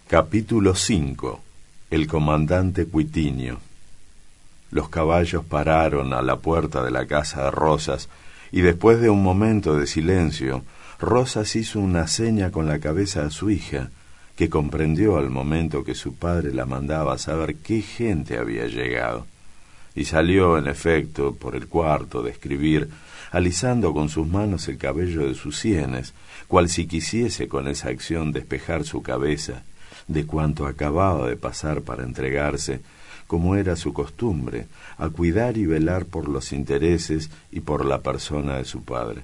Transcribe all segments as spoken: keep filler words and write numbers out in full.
Capítulo cinco. El comandante Cuitinio. Los caballos pararon a la puerta de la casa de Rosas, y después de un momento de silencio, Rosas hizo una seña con la cabeza a su hija, que comprendió al momento que su padre la mandaba a saber qué gente había llegado, y salió, en efecto, por el cuarto de escribir, alisando con sus manos el cabello de sus sienes, cual si quisiese con esa acción despejar su cabeza de cuanto acababa de pasar para entregarse, como era su costumbre, a cuidar y velar por los intereses y por la persona de su padre.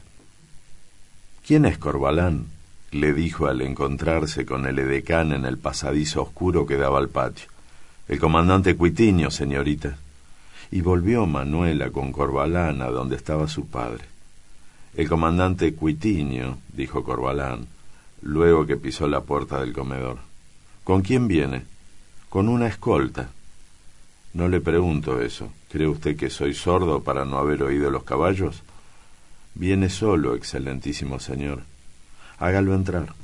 —¿Quién es Corvalán? —le dijo al encontrarse con el edecán en el pasadizo oscuro que daba al patio. —El comandante Cuitinio, señorita. Y volvió Manuela con Corvalán a donde estaba su padre. —El comandante Cuitinio —dijo Corvalán, luego que pisó la puerta del comedor—. ¿Con quién viene? Con una escolta. No le pregunto eso. ¿Cree usted que soy sordo para no haber oído los caballos? Viene solo, excelentísimo señor. Hágalo entrar.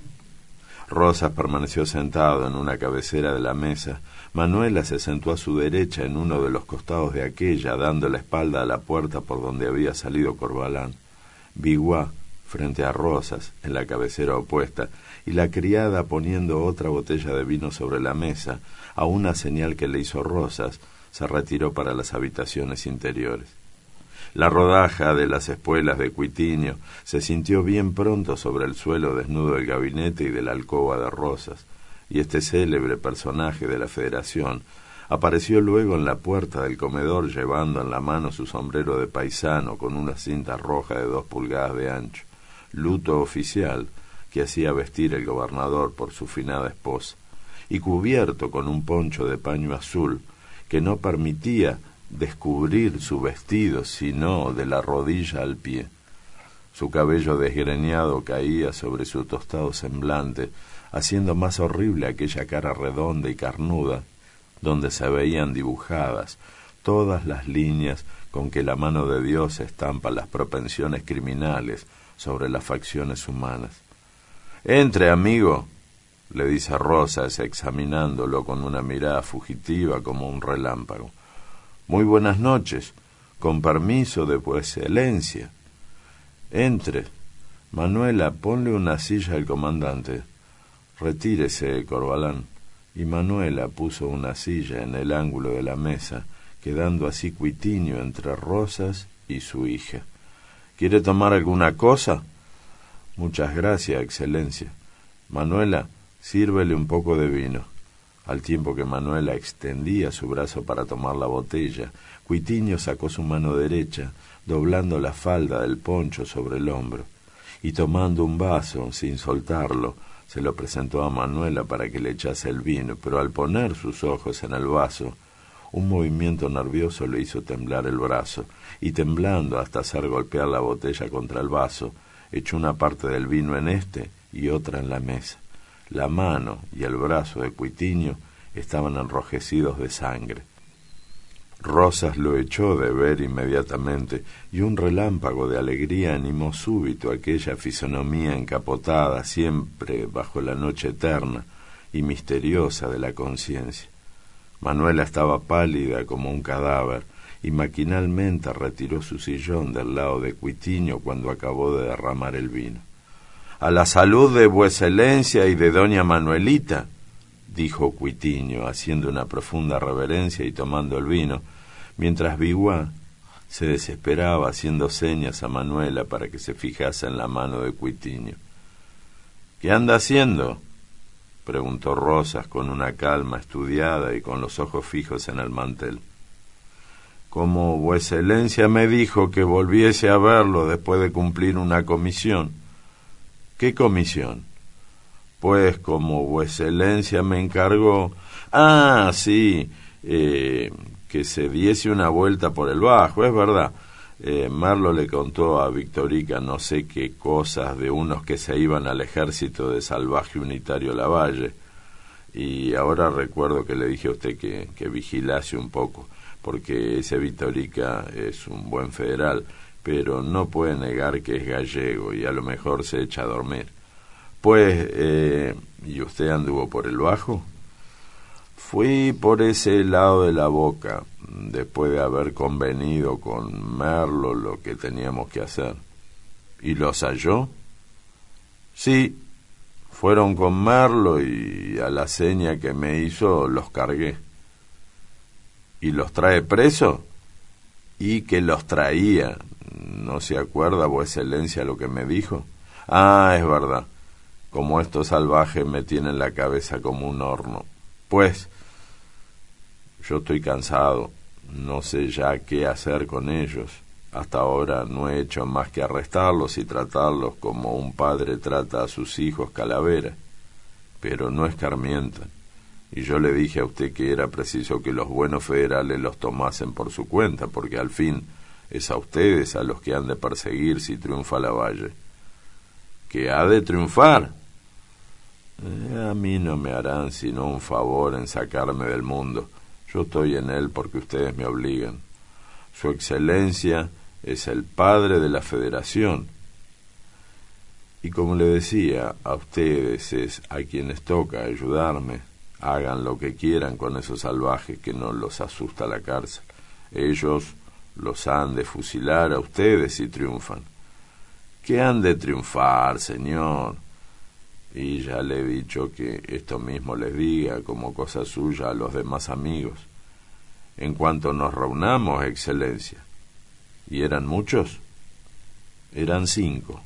Rosas permaneció sentado en una cabecera de la mesa. Manuela se sentó a su derecha en uno de los costados de aquella, dando la espalda a la puerta por donde había salido Corvalán. Biguá, frente a Rosas, en la cabecera opuesta, y la criada poniendo otra botella de vino sobre la mesa, a una señal que le hizo Rosas, se retiró para las habitaciones interiores. La rodaja de las espuelas de Cuitinio se sintió bien pronto sobre el suelo desnudo del gabinete y de la alcoba de Rosas, y este célebre personaje de la Federación apareció luego en la puerta del comedor llevando en la mano su sombrero de paisano con una cinta roja de dos pulgadas de ancho, luto oficial que hacía vestir el gobernador por su finada esposa, y cubierto con un poncho de paño azul que no permitía descubrir su vestido sino de la rodilla al pie. Su cabello desgreñado caía sobre su tostado semblante, haciendo más horrible aquella cara redonda y carnuda, donde se veían dibujadas todas las líneas con que la mano de Dios estampa las propensiones criminales sobre las facciones humanas. —Entre, amigo —le dice Rosas, examinándolo con una mirada fugitiva como un relámpago. —Muy buenas noches. Con permiso de vuesa excelencia. —Entre. Manuela, ponle una silla al comandante. —Retírese, Corvalán. Y Manuela puso una silla en el ángulo de la mesa, quedando así Cuitinio entre Rosas y su hija. —¿Quiere tomar alguna cosa? —Muchas gracias, excelencia. Manuela, sírvele un poco de vino. Al tiempo que Manuela extendía su brazo para tomar la botella, Cuitinio sacó su mano derecha, doblando la falda del poncho sobre el hombro, y tomando un vaso, sin soltarlo, se lo presentó a Manuela para que le echase el vino, pero al poner sus ojos en el vaso, un movimiento nervioso le hizo temblar el brazo, y temblando hasta hacer golpear la botella contra el vaso, echó una parte del vino en éste y otra en la mesa. La mano y el brazo de Cuitinio estaban enrojecidos de sangre. Rosas lo echó de ver inmediatamente, y un relámpago de alegría animó súbito aquella fisonomía encapotada siempre bajo la noche eterna y misteriosa de la conciencia. Manuela estaba pálida como un cadáver, y maquinalmente retiró su sillón del lado de Cuitinio cuando acabó de derramar el vino. —A la salud de vuesa excelencia y de doña Manuelita —dijo Cuitinio, haciendo una profunda reverencia y tomando el vino, mientras Biguá se desesperaba haciendo señas a Manuela para que se fijase en la mano de Cuitinio. —¿Qué anda haciendo? —preguntó Rosas con una calma estudiada y con los ojos fijos en el mantel. —Como vuesa excelencia me dijo que volviese a verlo después de cumplir una comisión. —¿Qué comisión? Pues como vuesa excelencia me encargó... Ah, sí, eh, que se diese una vuelta por el bajo, es verdad. Eh, Merlo le contó a Victorica no sé qué cosas de unos que se iban al ejército de Salvaje Unitario Lavalle. Y ahora recuerdo que le dije a usted que, que vigilase un poco, porque ese Victorica es un buen federal, pero no puede negar que es gallego y a lo mejor se echa a dormir. Pues, eh, ¿y usted anduvo por el Bajo? Fui por ese lado de la Boca, después de haber convenido con Merlo lo que teníamos que hacer. ¿Y los halló? Sí, fueron con Merlo y a la seña que me hizo los cargué. ¿Y los trae preso? Y que los traía. ¿No se acuerda, vuesa excelencia, lo que me dijo? Ah, es verdad. Como estos salvajes me tienen la cabeza como un horno. Pues, yo estoy cansado. No sé ya qué hacer con ellos. Hasta ahora no he hecho más que arrestarlos y tratarlos como un padre trata a sus hijos calaveras. Pero no escarmientan. Y yo le dije a usted que era preciso que los buenos federales los tomasen por su cuenta, porque al fin es a ustedes a los que han de perseguir si triunfa Lavalle. ¿Que ha de triunfar? Eh, a mí no me harán sino un favor en sacarme del mundo. Yo estoy en él porque ustedes me obligan. Su excelencia es el padre de la federación. Y como le decía, a ustedes es a quienes toca ayudarme. Hagan lo que quieran con esos salvajes, que no los asusta la cárcel. Ellos los han de fusilar a ustedes si triunfan. ¿Qué han de triunfar, señor? Y ya le he dicho que esto mismo les diga como cosa suya a los demás amigos. En cuanto nos reunamos, excelencia. ¿Y eran muchos? Eran cinco.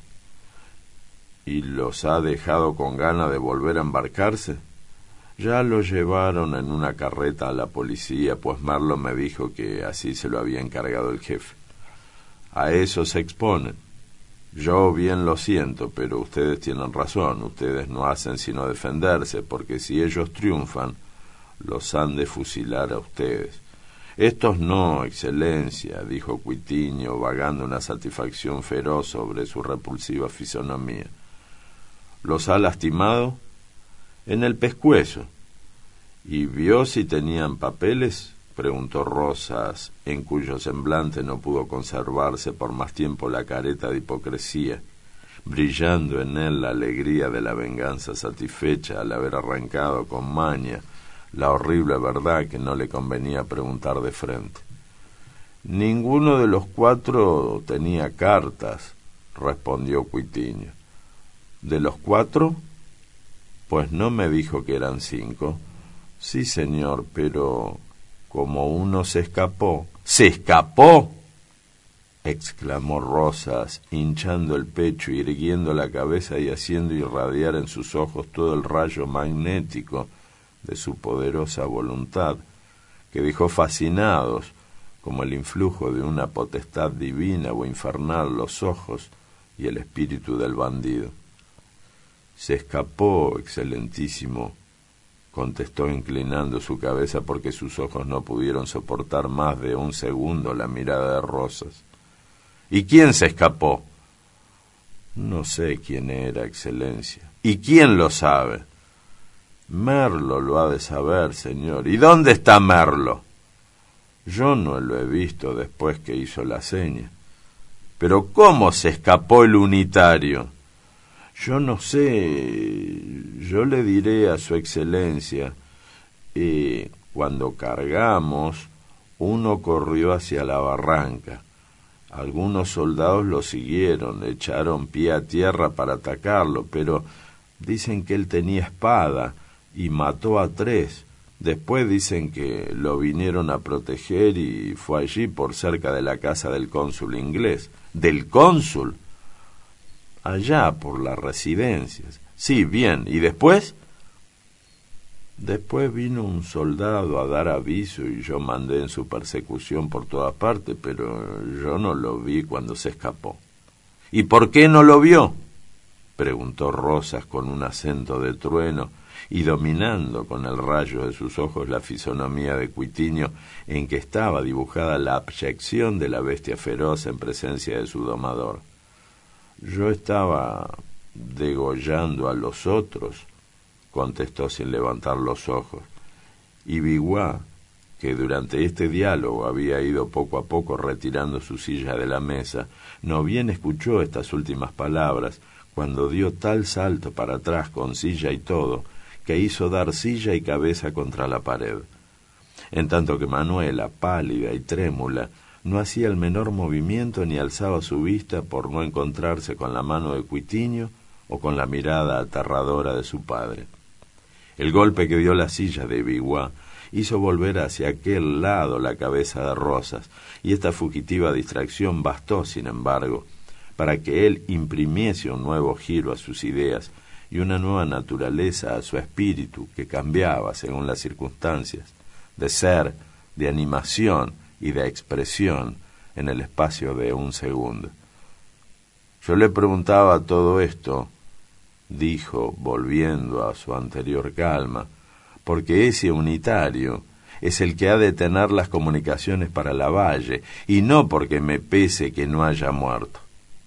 ¿Y los ha dejado con gana de volver a embarcarse? Ya lo llevaron en una carreta a la policía, pues Merlo me dijo que así se lo había encargado el jefe. A eso se exponen. Yo bien lo siento, pero ustedes tienen razón. Ustedes no hacen sino defenderse, porque si ellos triunfan, los han de fusilar a ustedes. Estos no, excelencia, dijo Cuitiño, vagando una satisfacción feroz sobre su repulsiva fisonomía. ¿Los ha lastimado? En el pescuezo. ¿Y vio si tenían papeles? Preguntó Rosas, en cuyo semblante no pudo conservarse por más tiempo la careta de hipocresía, brillando en él la alegría de la venganza satisfecha al haber arrancado con maña la horrible verdad que no le convenía preguntar de frente. Ninguno de los cuatro tenía cartas, respondió Cuitiño. ¿De los cuatro? Pues no me dijo que eran cinco. Sí, señor, pero como uno se escapó. ¿Se escapó?, exclamó Rosas, hinchando el pecho, irguiendo la cabeza y haciendo irradiar en sus ojos todo el rayo magnético de su poderosa voluntad, que dejó fascinados, como el influjo de una potestad divina o infernal, los ojos y el espíritu del bandido. Se escapó, excelentísimo, contestó inclinando su cabeza porque sus ojos no pudieron soportar más de un segundo la mirada de Rosas. ¿Y quién se escapó? No sé quién era, excelencia. ¿Y quién lo sabe? Merlo lo ha de saber, señor. ¿Y dónde está Merlo? Yo no lo he visto después que hizo la seña. ¿Pero cómo se escapó el unitario? Yo no sé, yo le diré a su excelencia. Eh, cuando cargamos, uno corrió hacia la barranca. Algunos soldados lo siguieron, echaron pie a tierra para atacarlo, pero dicen que él tenía espada y mató a tres. Después dicen que lo vinieron a proteger y fue allí por cerca de la casa del cónsul inglés. ¿Del cónsul? Allá por las residencias. Sí, bien. ¿Y después? Después vino un soldado a dar aviso y yo mandé en su persecución por toda parte, pero yo no lo vi cuando se escapó. ¿Y por qué no lo vio?, preguntó Rosas con un acento de trueno y dominando con el rayo de sus ojos la fisonomía de Cuitiño, en que estaba dibujada la abyección de la bestia feroz en presencia de su domador. Yo estaba degollando a los otros, contestó sin levantar los ojos, y Biguá, que durante este diálogo había ido poco a poco retirando su silla de la mesa, no bien escuchó estas últimas palabras, cuando dio tal salto para atrás con silla y todo, que hizo dar silla y cabeza contra la pared, en tanto que Manuela, pálida y trémula, no hacía el menor movimiento ni alzaba su vista por no encontrarse con la mano de Cuitiño o con la mirada aterradora de su padre. El golpe que dio la silla de Biguá hizo volver hacia aquel lado la cabeza de Rosas, y esta fugitiva distracción bastó, sin embargo, para que él imprimiese un nuevo giro a sus ideas y una nueva naturaleza a su espíritu, que cambiaba según las circunstancias, de ser, de animación y de expresión en el espacio de un segundo. Yo le preguntaba todo esto, dijo, volviendo a su anterior calma, porque ese unitario es el que ha de tener las comunicaciones para la Valle, y no porque me pese que no haya muerto.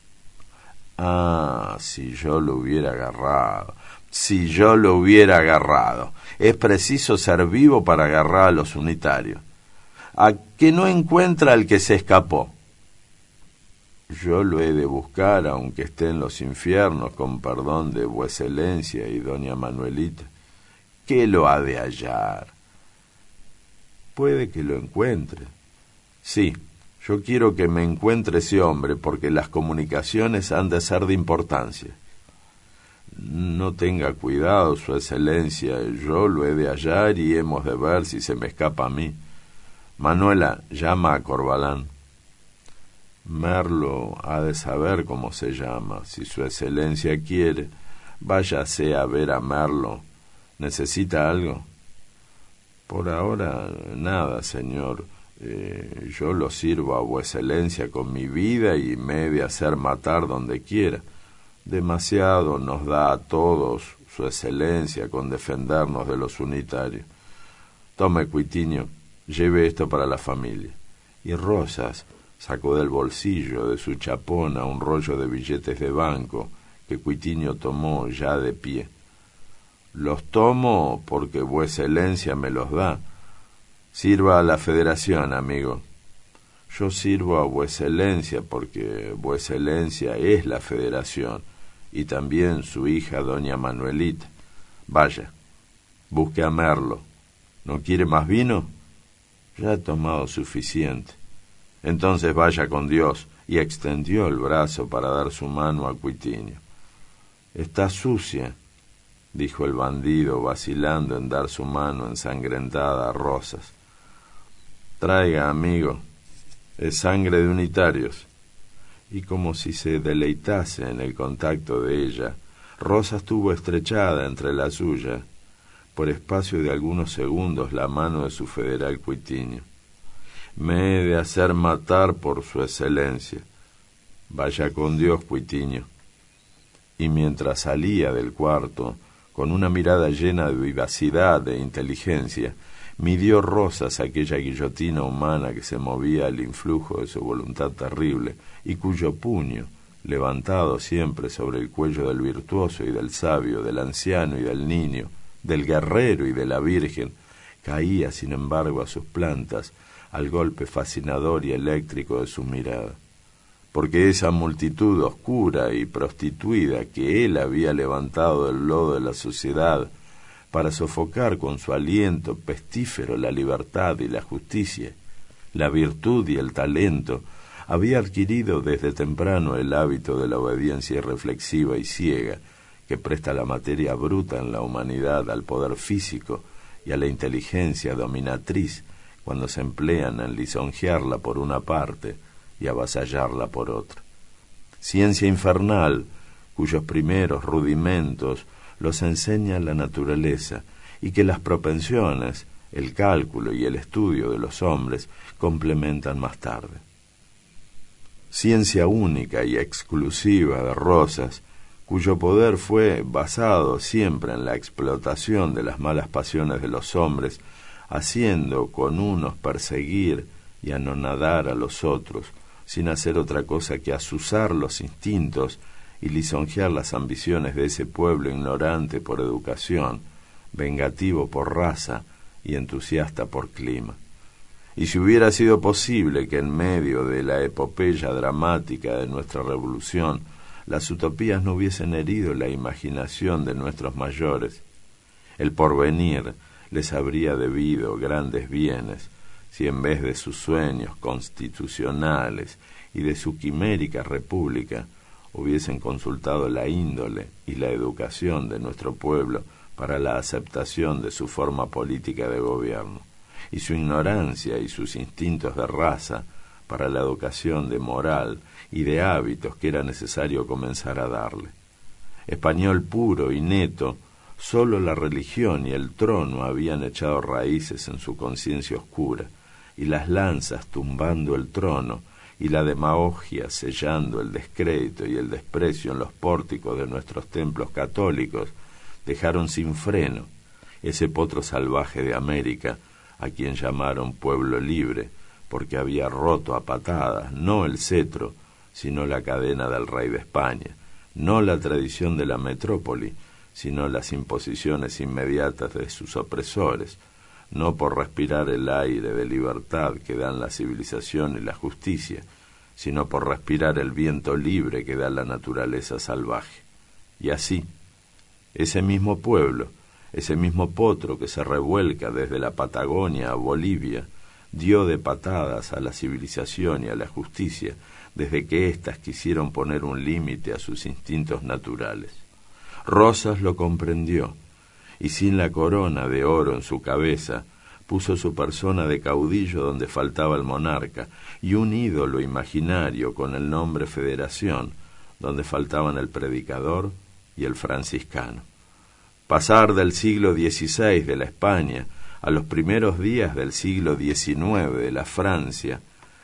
Ah, si yo lo hubiera agarrado, si yo lo hubiera agarrado. Es preciso ser vivo para agarrar a los unitarios. ¿A que no encuentra al que se escapó? Yo lo he de buscar, aunque esté en los infiernos, con perdón de Vueselencia y doña Manuelita. ¿Qué lo ha de hallar? Puede que lo encuentre. Sí, yo quiero que me encuentre ese hombre, porque las comunicaciones han de ser de importancia. No tenga cuidado, su excelencia, yo lo he de hallar y hemos de ver si se me escapa a mí. Manuela, llama a Corbalán. Merlo ha de saber cómo se llama. Si su excelencia quiere, váyase a ver a Merlo. ¿Necesita algo? Por ahora, nada, señor. Eh, yo lo sirvo a vueselencia con mi vida y me he de hacer matar donde quiera. Demasiado nos da a todos su excelencia con defendernos de los unitarios. Tome, Cuitiño, lleve esto para la familia. Y Rosas sacó del bolsillo de su chapona un rollo de billetes de banco que Cuitiño tomó ya de pie. Los tomo porque vueselencia me los da. Sirva a la Federación, amigo. Yo sirvo a vueselencia porque vueselencia es la Federación, y también su hija doña Manuelita. Vaya, busque a Merlo. ¿No quiere más vino? Ya ha tomado suficiente. Entonces vaya con Dios, y extendió el brazo para dar su mano a Cuitiño. Está sucia, dijo el bandido, vacilando en dar su mano ensangrentada a Rosas. Traiga, amigo, es sangre de unitarios. Y como si se deleitase en el contacto de ella, Rosas tuvo estrechada entre la suya, por espacio de algunos segundos, la mano de su federal Cuitiño. Me he de hacer matar por su excelencia. Vaya con Dios, Cuitiño. Y mientras salía del cuarto, con una mirada llena de vivacidad e inteligencia, midió Rosas aquella guillotina humana que se movía al influjo de su voluntad terrible y cuyo puño, levantado siempre sobre el cuello del virtuoso y del sabio, del anciano y del niño, del guerrero y de la virgen, caía sin embargo a sus plantas al golpe fascinador y eléctrico de su mirada. Porque esa multitud oscura y prostituida que él había levantado del lodo de la sociedad para sofocar con su aliento pestífero la libertad y la justicia, la virtud y el talento, había adquirido desde temprano el hábito de la obediencia irreflexiva y ciega que presta la materia bruta en la humanidad al poder físico y a la inteligencia dominatriz cuando se emplean en lisonjearla por una parte y avasallarla por otra. Ciencia infernal, cuyos primeros rudimentos los enseña la naturaleza, y que las propensiones, el cálculo y el estudio de los hombres complementan más tarde. Ciencia única y exclusiva de Rosas, cuyo poder fue basado siempre en la explotación de las malas pasiones de los hombres, haciendo con unos perseguir y anonadar a los otros, sin hacer otra cosa que azuzar los instintos y lisonjear las ambiciones de ese pueblo ignorante por educación, vengativo por raza y entusiasta por clima. Y si hubiera sido posible que en medio de la epopeya dramática de nuestra revolución las utopías no hubiesen herido la imaginación de nuestros mayores. El porvenir les habría debido grandes bienes si en vez de sus sueños constitucionales y de su quimérica república hubiesen consultado la índole y la educación de nuestro pueblo para la aceptación de su forma política de gobierno, y su ignorancia y sus instintos de raza para la educación de moral y de hábitos que era necesario comenzar a darle. Español puro y neto, sólo la religión y el trono habían echado raíces en su conciencia oscura, y las lanzas tumbando el trono y la demagogia sellando el descrédito y el desprecio en los pórticos de nuestros templos católicos dejaron sin freno ese potro salvaje de América, a quien llamaron pueblo libre, porque había roto a patadas no el cetro, sino la cadena del rey de España, no la tradición de la metrópoli, sino las imposiciones inmediatas de sus opresores, no por respirar el aire de libertad que dan la civilización y la justicia, sino por respirar el viento libre que da la naturaleza salvaje. Y así, ese mismo pueblo, ese mismo potro que se revuelca desde la Patagonia a Bolivia, dio de patadas a la civilización y a la justicia desde que éstas quisieron poner un límite a sus instintos naturales. Rosas lo comprendió, y sin la corona de oro en su cabeza, puso su persona de caudillo donde faltaba el monarca, y un ídolo imaginario con el nombre Federación, donde faltaban el predicador y el franciscano. Pasar del siglo dieciséis de la España a los primeros días del siglo diecinueve de la Francia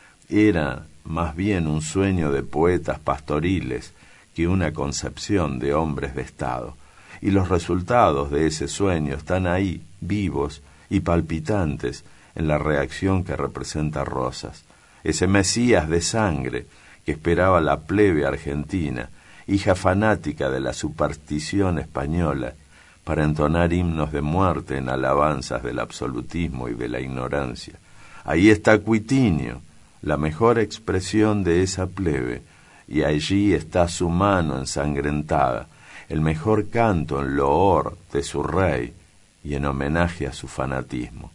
era más bien un sueño de poetas pastoriles que una concepción de hombres de Estado, y los resultados de ese sueño están ahí, vivos y palpitantes, en la reacción que representa Rosas, ese Mesías de sangre que esperaba la plebe argentina, hija fanática de la superstición española, para entonar himnos de muerte en alabanzas del absolutismo y de la ignorancia. Ahí está Cuitinio, la mejor expresión de esa plebe, y allí está su mano ensangrentada, el mejor canto en loor de su rey y en homenaje a su fanatismo.